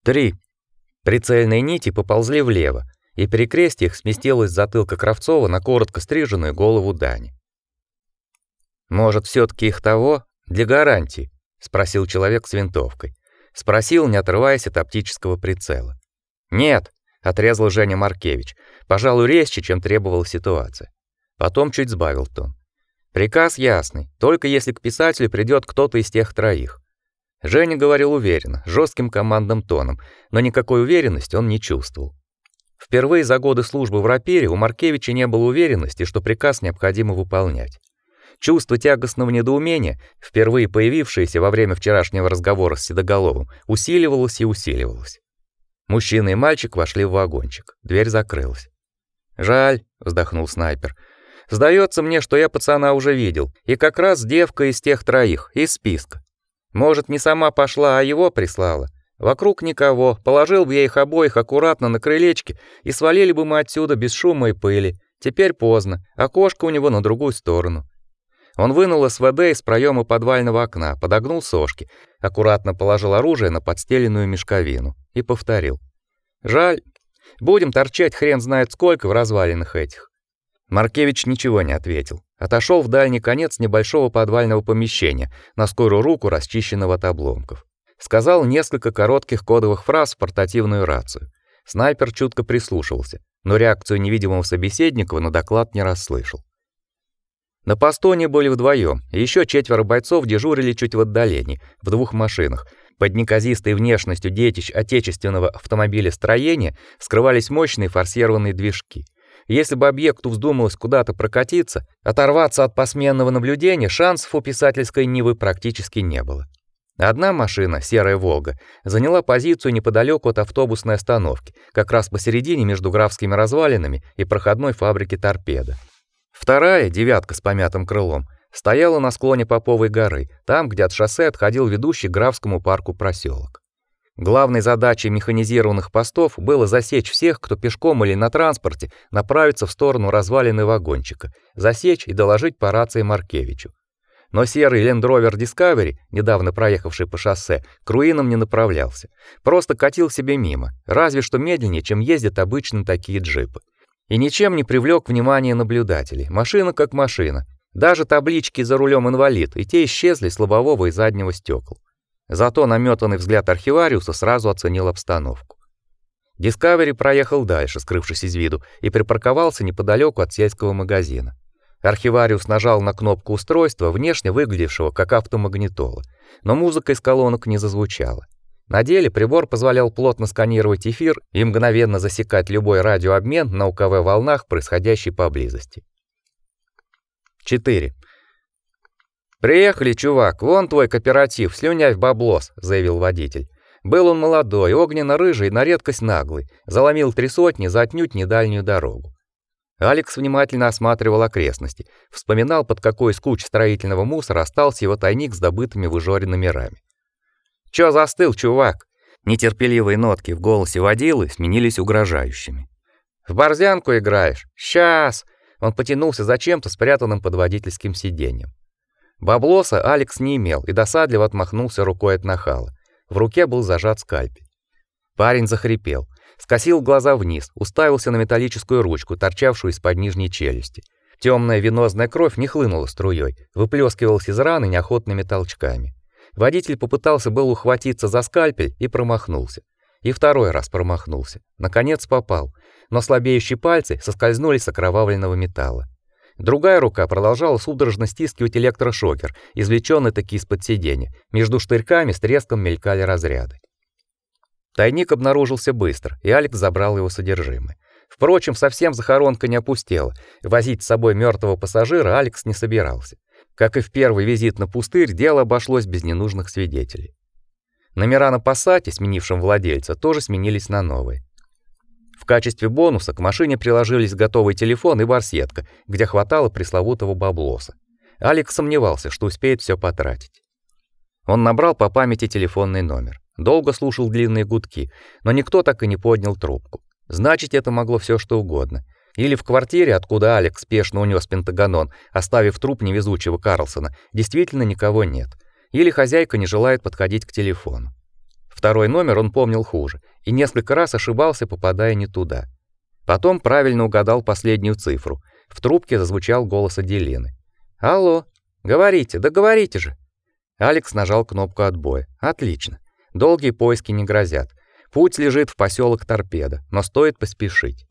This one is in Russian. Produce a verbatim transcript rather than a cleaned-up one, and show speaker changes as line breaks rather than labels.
Три. Прицельные нити поползли влево, и перекрестие их сместилось с затылка Кравцова на коротко стриженную голову Дани. Может, все таки их того для гарантии, спросил человек с винтовкой. Спросил, не отрываясь от оптического прицела. Нет, отрезал Женя Маркевич, пожалуй, резче, чем требовала ситуация. Потом чуть сбавил тон. Приказ ясный, только если к писателю придёт кто-то из тех троих. Женя говорил уверенно, жестким командным тоном, но никакой уверенности он не чувствовал. Впервые за годы службы в Рапире у Маркевича не было уверенности, что приказ необходимо выполнять. Чувство тягостного недоумения, впервые появившееся во время вчерашнего разговора с Седоголовым, усиливалось и усиливалось. Мужчина и мальчик вошли в вагончик. Дверь закрылась. «Жаль», — вздохнул снайпер. «Сдается мне, что я пацана уже видел, и как раз девка из тех троих, из списка. Может, не сама пошла, а его прислала. Вокруг никого, положил бы я их обоих аккуратно на крылечке, и свалили бы мы отсюда без шума и пыли. Теперь поздно, окошко у него на другую сторону». Он вынул СВД из проема подвального окна, подогнул сошки, аккуратно положил оружие на подстеленную мешковину и повторил: «Жаль, будем торчать хрен знает сколько в развалинах этих». Маркевич ничего не ответил. Отошел в дальний конец небольшого подвального помещения, на скорую руку расчищенного от обломков. Сказал несколько коротких кодовых фраз в портативную рацию. Снайпер чутко прислушивался, но реакцию невидимого собеседника на доклад не расслышал. На посту они были вдвоем, и еще четверо бойцов дежурили чуть в отдалении, в двух машинах. Под неказистой внешностью детищ отечественного автомобилестроения скрывались мощные форсированные движки. Если бы объекту вздумалось куда-то прокатиться, оторваться от посменного наблюдения, шансов у писательской Нивы практически не было. Одна машина, серая «Волга», заняла позицию неподалеку от автобусной остановки, как раз посередине между графскими развалинами и проходной фабрики «Торпеда». Вторая, девятка с помятым крылом, стояла на склоне Поповой горы, там, где от шоссе отходил ведущий к Графскому парку проселок. Главной задачей механизированных постов было засечь всех, кто пешком или на транспорте направится в сторону развалины вагончика, засечь и доложить по рации Маркевичу. Но серый Land Rover Discovery, недавно проехавший по шоссе, к руинам не направлялся, просто катил себе мимо, разве что медленнее, чем ездят обычно такие джипы. И ничем не привлек внимания наблюдателей. Машина как машина. Даже таблички за рулем инвалид, и те исчезли с лобового и заднего стекол. Зато наметанный взгляд архивариуса сразу оценил обстановку. Discovery проехал дальше, скрывшись из виду, и припарковался неподалеку от сельского магазина. Архивариус нажал на кнопку устройства, внешне выглядевшего как автомагнитола, но музыка из колонок не зазвучала. На деле прибор позволял плотно сканировать эфир и мгновенно засекать любой радиообмен на УКВ-волнах, происходящий поблизости. четыре. «Приехали, чувак, вон твой кооператив, слюнявь баблос», — заявил водитель. Был он молодой, огненно-рыжий, на редкость наглый, заломил три сотни за отнюдь недальнюю дорогу. Алекс внимательно осматривал окрестности, вспоминал, под какой из куч строительного мусора остался его тайник с добытыми в Ижоре номерами. «Чё застыл, чувак?» Нетерпеливые нотки в голосе водилы сменились угрожающими. «В борзянку играешь? Сейчас!» Он потянулся за чем-то, спрятанным под водительским сиденьем. Баблоса Алекс не имел и досадливо отмахнулся рукой от нахала. В руке был зажат скальпель. Парень захрипел, скосил глаза вниз, уставился на металлическую ручку, торчавшую из-под нижней челюсти. Темная венозная кровь не хлынула струей, выплескивалась из раны неохотными толчками. Водитель попытался было ухватиться за скальпель и промахнулся. И второй раз промахнулся. Наконец попал, но слабеющие пальцы соскользнули с окровавленного металла. Другая рука продолжала судорожно стискивать электрошокер, извлечённый таки из-под сиденья. Между штырьками с треском мелькали разряды. Тайник обнаружился быстро, и Алекс забрал его содержимое. Впрочем, совсем захоронка не опустела. Возить с собой мёртвого пассажира Алекс не собирался. Как и в первый визит на пустырь, дело обошлось без ненужных свидетелей. Номера на Пассате, сменившем владельца, тоже сменились на новые. В качестве бонуса к машине приложились готовый телефон и барсетка, где хватало пресловутого баблоса. Алекс сомневался, что успеет все потратить. Он набрал по памяти телефонный номер. Долго слушал длинные гудки, но никто так и не поднял трубку. Значит, это могло все что угодно. Или в квартире, откуда Алекс спешно унес Пентагонон, оставив труп невезучего Карлсона, действительно никого нет. Или хозяйка не желает подходить к телефону. В Второй номер он помнил хуже и несколько раз ошибался, попадая не туда. Потом правильно угадал последнюю цифру. В трубке зазвучал голос Аделины. «Алло, говорите, да говорите же!» Алекс нажал кнопку отбоя. «Отлично. Долгие поиски не грозят. Путь лежит в поселок Торпедо, но стоит поспешить».